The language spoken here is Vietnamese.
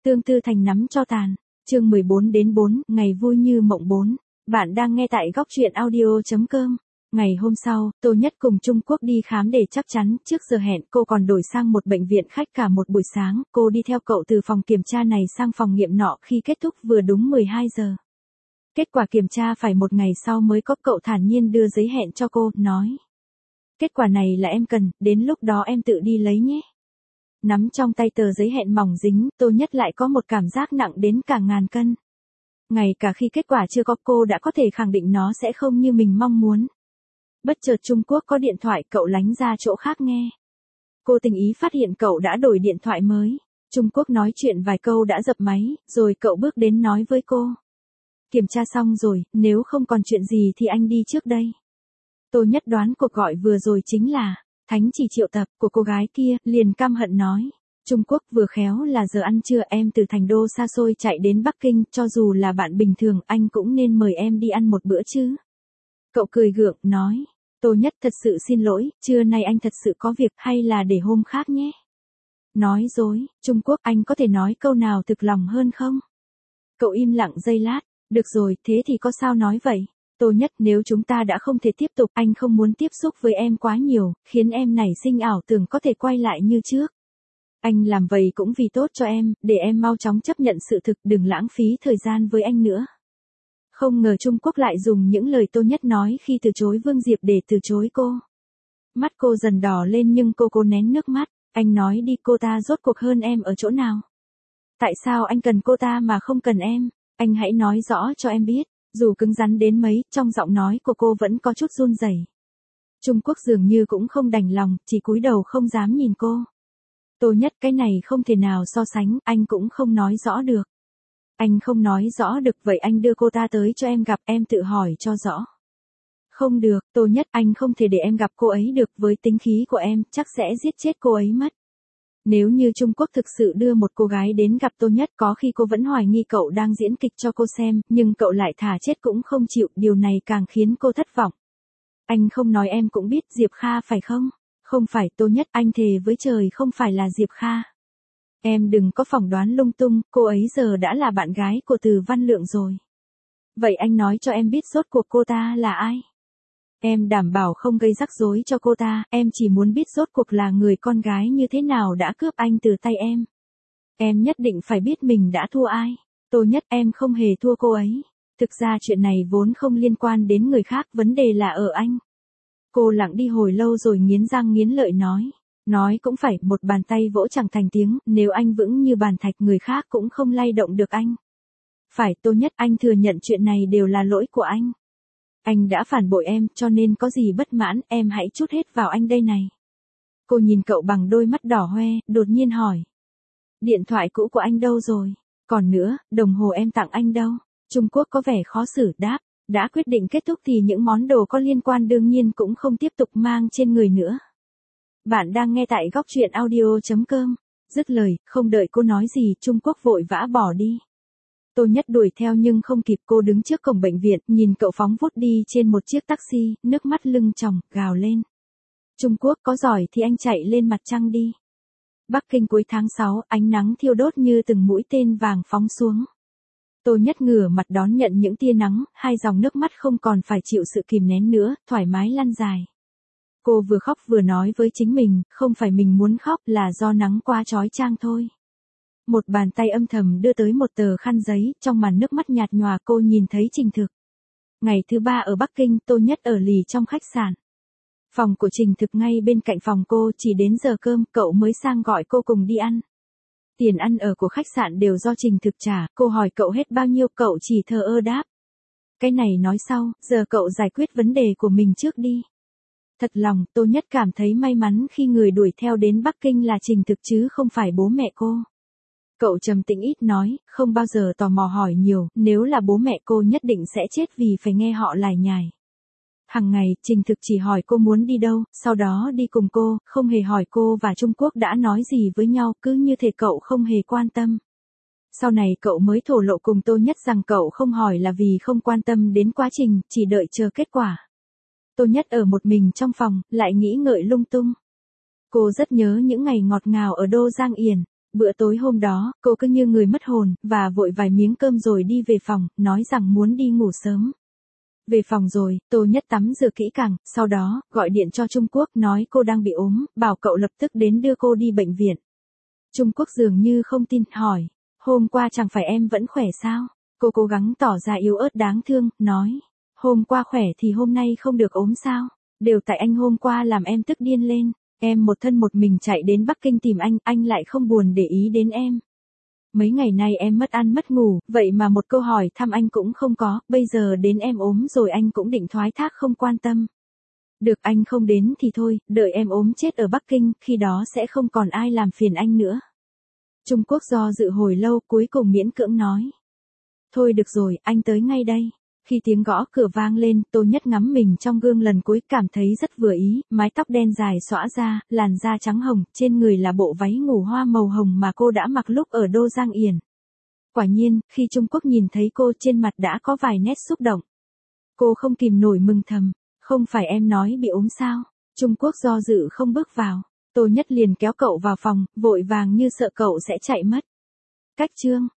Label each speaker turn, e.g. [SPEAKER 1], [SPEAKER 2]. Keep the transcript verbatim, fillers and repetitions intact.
[SPEAKER 1] Tương Tư thành nắm cho tàn. Chương mười bốn đến bốn, ngày vui như mộng bốn. Bạn đang nghe tại góc truyện audio chấm com. Ngày hôm sau, Tô Nhất cùng Trung Quốc đi khám để chắc chắn, trước giờ hẹn cô còn đổi sang một bệnh viện khách cả một buổi sáng, cô đi theo cậu từ phòng kiểm tra này sang phòng nghiệm nọ khi kết thúc vừa đúng mười hai giờ. Kết quả kiểm tra phải một ngày sau mới có, cậu thản nhiên đưa giấy hẹn cho cô, nói. Kết quả này là em cần, đến lúc đó em tự đi lấy nhé. Nắm trong tay tờ giấy hẹn mỏng dính, Tô Nhất lại có một cảm giác nặng đến cả ngàn cân. Ngay cả khi kết quả chưa có, cô đã có thể khẳng định nó sẽ không như mình mong muốn. Bất chợt Trung Quốc có điện thoại, cậu lánh ra chỗ khác nghe. Cô tình ý phát hiện cậu đã đổi điện thoại mới. Trung Quốc nói chuyện vài câu đã dập máy, rồi cậu bước đến nói với cô. Kiểm tra xong rồi, nếu không còn chuyện gì thì anh đi trước đây. Tô Nhất đoán cuộc gọi vừa rồi chính là Thánh Chỉ triệu tập của cô gái kia, liền căm hận nói. Trung Quốc, vừa khéo là giờ ăn trưa, em từ thành đô xa xôi chạy đến Bắc Kinh, cho dù là bạn bình thường anh cũng nên mời em đi ăn một bữa chứ. Cậu cười gượng, nói. Tô Nhất, thật sự xin lỗi, trưa nay anh thật sự có việc, hay là để hôm khác nhé. Nói dối. Trung Quốc, anh có thể nói câu nào thực lòng hơn không? Cậu im lặng giây lát. Được rồi, thế thì có sao nói vậy? Tô Nhất, nếu chúng ta đã không thể tiếp tục, anh không muốn tiếp xúc với em quá nhiều, khiến em nảy sinh ảo tưởng có thể quay lại như trước. Anh làm vậy cũng vì tốt cho em, để em mau chóng chấp nhận sự thực, đừng lãng phí thời gian với anh nữa. Không ngờ Trung Quốc lại dùng những lời Tô Nhất nói khi từ chối Vương Diệp để từ chối cô. Mắt cô dần đỏ lên nhưng cô cố nén nước mắt. Anh nói đi, cô ta rốt cuộc hơn em ở chỗ nào? Tại sao anh cần cô ta mà không cần em? Anh hãy nói rõ cho em biết. Dù cứng rắn đến mấy, trong giọng nói của cô vẫn có chút run rẩy. Trung Quốc dường như cũng không đành lòng, chỉ cúi đầu không dám nhìn cô. Tô Nhất, cái này không thể nào so sánh, anh cũng không nói rõ được. Anh không nói rõ được, vậy anh đưa cô ta tới cho em gặp, em tự hỏi cho rõ. Không được, Tô Nhất, anh không thể để em gặp cô ấy được, với tính khí của em, chắc sẽ giết chết cô ấy mất. Nếu như Trung Quốc thực sự đưa một cô gái đến gặp Tô Nhất, có khi cô vẫn hoài nghi cậu đang diễn kịch cho cô xem, nhưng cậu lại thà chết cũng không chịu, điều này càng khiến cô thất vọng. Anh không nói em cũng biết, Diệp Kha phải không? Không phải. Tô Nhất, anh thề với trời không phải là Diệp Kha. Em đừng có phỏng đoán lung tung, cô ấy giờ đã là bạn gái của Từ Văn Lượng rồi. Vậy anh nói cho em biết rốt cuộc cô ta là ai? Em đảm bảo không gây rắc rối cho cô ta, em chỉ muốn biết rốt cuộc là người con gái như thế nào đã cướp anh từ tay em. Em nhất định phải biết mình đã thua ai. Tô Nhất, em không hề thua cô ấy. Thực ra chuyện này vốn không liên quan đến người khác, vấn đề là ở anh. Cô lặng đi hồi lâu rồi nghiến răng nghiến lợi nói. Nói cũng phải, một bàn tay vỗ chẳng thành tiếng, nếu anh vững như bàn thạch người khác cũng không lay động được anh. Phải. Tô Nhất, anh thừa nhận chuyện này đều là lỗi của anh. Anh đã phản bội em, cho nên có gì bất mãn, em hãy trút hết vào anh đây này. Cô nhìn cậu bằng đôi mắt đỏ hoe, đột nhiên hỏi. Điện thoại cũ của anh đâu rồi? Còn nữa, đồng hồ em tặng anh đâu? Trung Quốc có vẻ khó xử, đáp. Đã quyết định kết thúc thì những món đồ có liên quan đương nhiên cũng không tiếp tục mang trên người nữa. Bạn đang nghe tại góc truyện audio chấm com. Dứt lời, không đợi cô nói gì, Trung Quốc vội vã bỏ đi. Tô Nhất đuổi theo nhưng không kịp, cô đứng trước cổng bệnh viện, nhìn cậu phóng vút đi trên một chiếc taxi, nước mắt lưng tròng, gào lên. Trung Quốc, có giỏi thì anh chạy lên mặt trăng đi. Bắc Kinh cuối tháng sáu, ánh nắng thiêu đốt như từng mũi tên vàng phóng xuống. Tô Nhất ngửa mặt đón nhận những tia nắng, hai dòng nước mắt không còn phải chịu sự kìm nén nữa, thoải mái lăn dài. Cô vừa khóc vừa nói với chính mình, không phải mình muốn khóc, là do nắng quá chói chang thôi. Một bàn tay âm thầm đưa tới một tờ khăn giấy, trong màn nước mắt nhạt nhòa cô nhìn thấy Trình Thực. Ngày thứ ba ở Bắc Kinh, Tô Nhất ở lì trong khách sạn. Phòng của Trình Thực ngay bên cạnh phòng cô, chỉ đến giờ cơm, cậu mới sang gọi cô cùng đi ăn. Tiền ăn ở của khách sạn đều do Trình Thực trả, cô hỏi cậu hết bao nhiêu, cậu chỉ thờ ơ đáp. Cái này nói sau, giờ cậu giải quyết vấn đề của mình trước đi. Thật lòng, Tô Nhất cảm thấy may mắn khi người đuổi theo đến Bắc Kinh là Trình Thực chứ không phải bố mẹ cô. Cậu trầm tĩnh ít nói, không bao giờ tò mò hỏi nhiều, nếu là bố mẹ cô nhất định sẽ chết vì phải nghe họ lải nhải. Hằng ngày, Trình Thực chỉ hỏi cô muốn đi đâu, sau đó đi cùng cô, không hề hỏi cô và Trung Quốc đã nói gì với nhau, cứ như thể cậu không hề quan tâm. Sau này cậu mới thổ lộ cùng Tô Nhất rằng cậu không hỏi là vì không quan tâm đến quá trình, chỉ đợi chờ kết quả. Tô Nhất ở một mình trong phòng, lại nghĩ ngợi lung tung. Cô rất nhớ những ngày ngọt ngào ở Đô Giang Yển. Bữa tối hôm đó, cô cứ như người mất hồn, và vội vài miếng cơm rồi đi về phòng, nói rằng muốn đi ngủ sớm. Về phòng rồi, Tô Nhất tắm rửa kỹ càng, sau đó, gọi điện cho Trung Quốc nói cô đang bị ốm, bảo cậu lập tức đến đưa cô đi bệnh viện. Trung Quốc dường như không tin, hỏi, hôm qua chẳng phải em vẫn khỏe sao? Cô cố gắng tỏ ra yếu ớt đáng thương, nói, hôm qua khỏe thì hôm nay không được ốm sao? Đều tại anh hôm qua làm em tức điên lên, em một thân một mình chạy đến Bắc Kinh tìm anh, anh lại không buồn để ý đến em. Mấy ngày nay em mất ăn mất ngủ, vậy mà một câu hỏi thăm anh cũng không có, bây giờ đến em ốm rồi anh cũng định thoái thác không quan tâm. Được anh không đến thì thôi, đợi em ốm chết ở Bắc Kinh, khi đó sẽ không còn ai làm phiền anh nữa. Trung Quốc do dự hồi lâu cuối cùng miễn cưỡng nói. Thôi được rồi, anh tới ngay đây. Khi tiếng gõ cửa vang lên, Tô Nhất ngắm mình trong gương lần cuối cảm thấy rất vừa ý, mái tóc đen dài xõa ra, làn da trắng hồng, trên người là bộ váy ngủ hoa màu hồng mà cô đã mặc lúc ở Đô Giang Yển. Quả nhiên, khi Trung Quốc nhìn thấy cô trên mặt đã có vài nét xúc động. Cô không kìm nổi mừng thầm, không phải em nói bị ốm sao? Trung Quốc do dự không bước vào, Tô Nhất liền kéo cậu vào phòng, vội vàng như sợ cậu sẽ chạy mất. Cách chương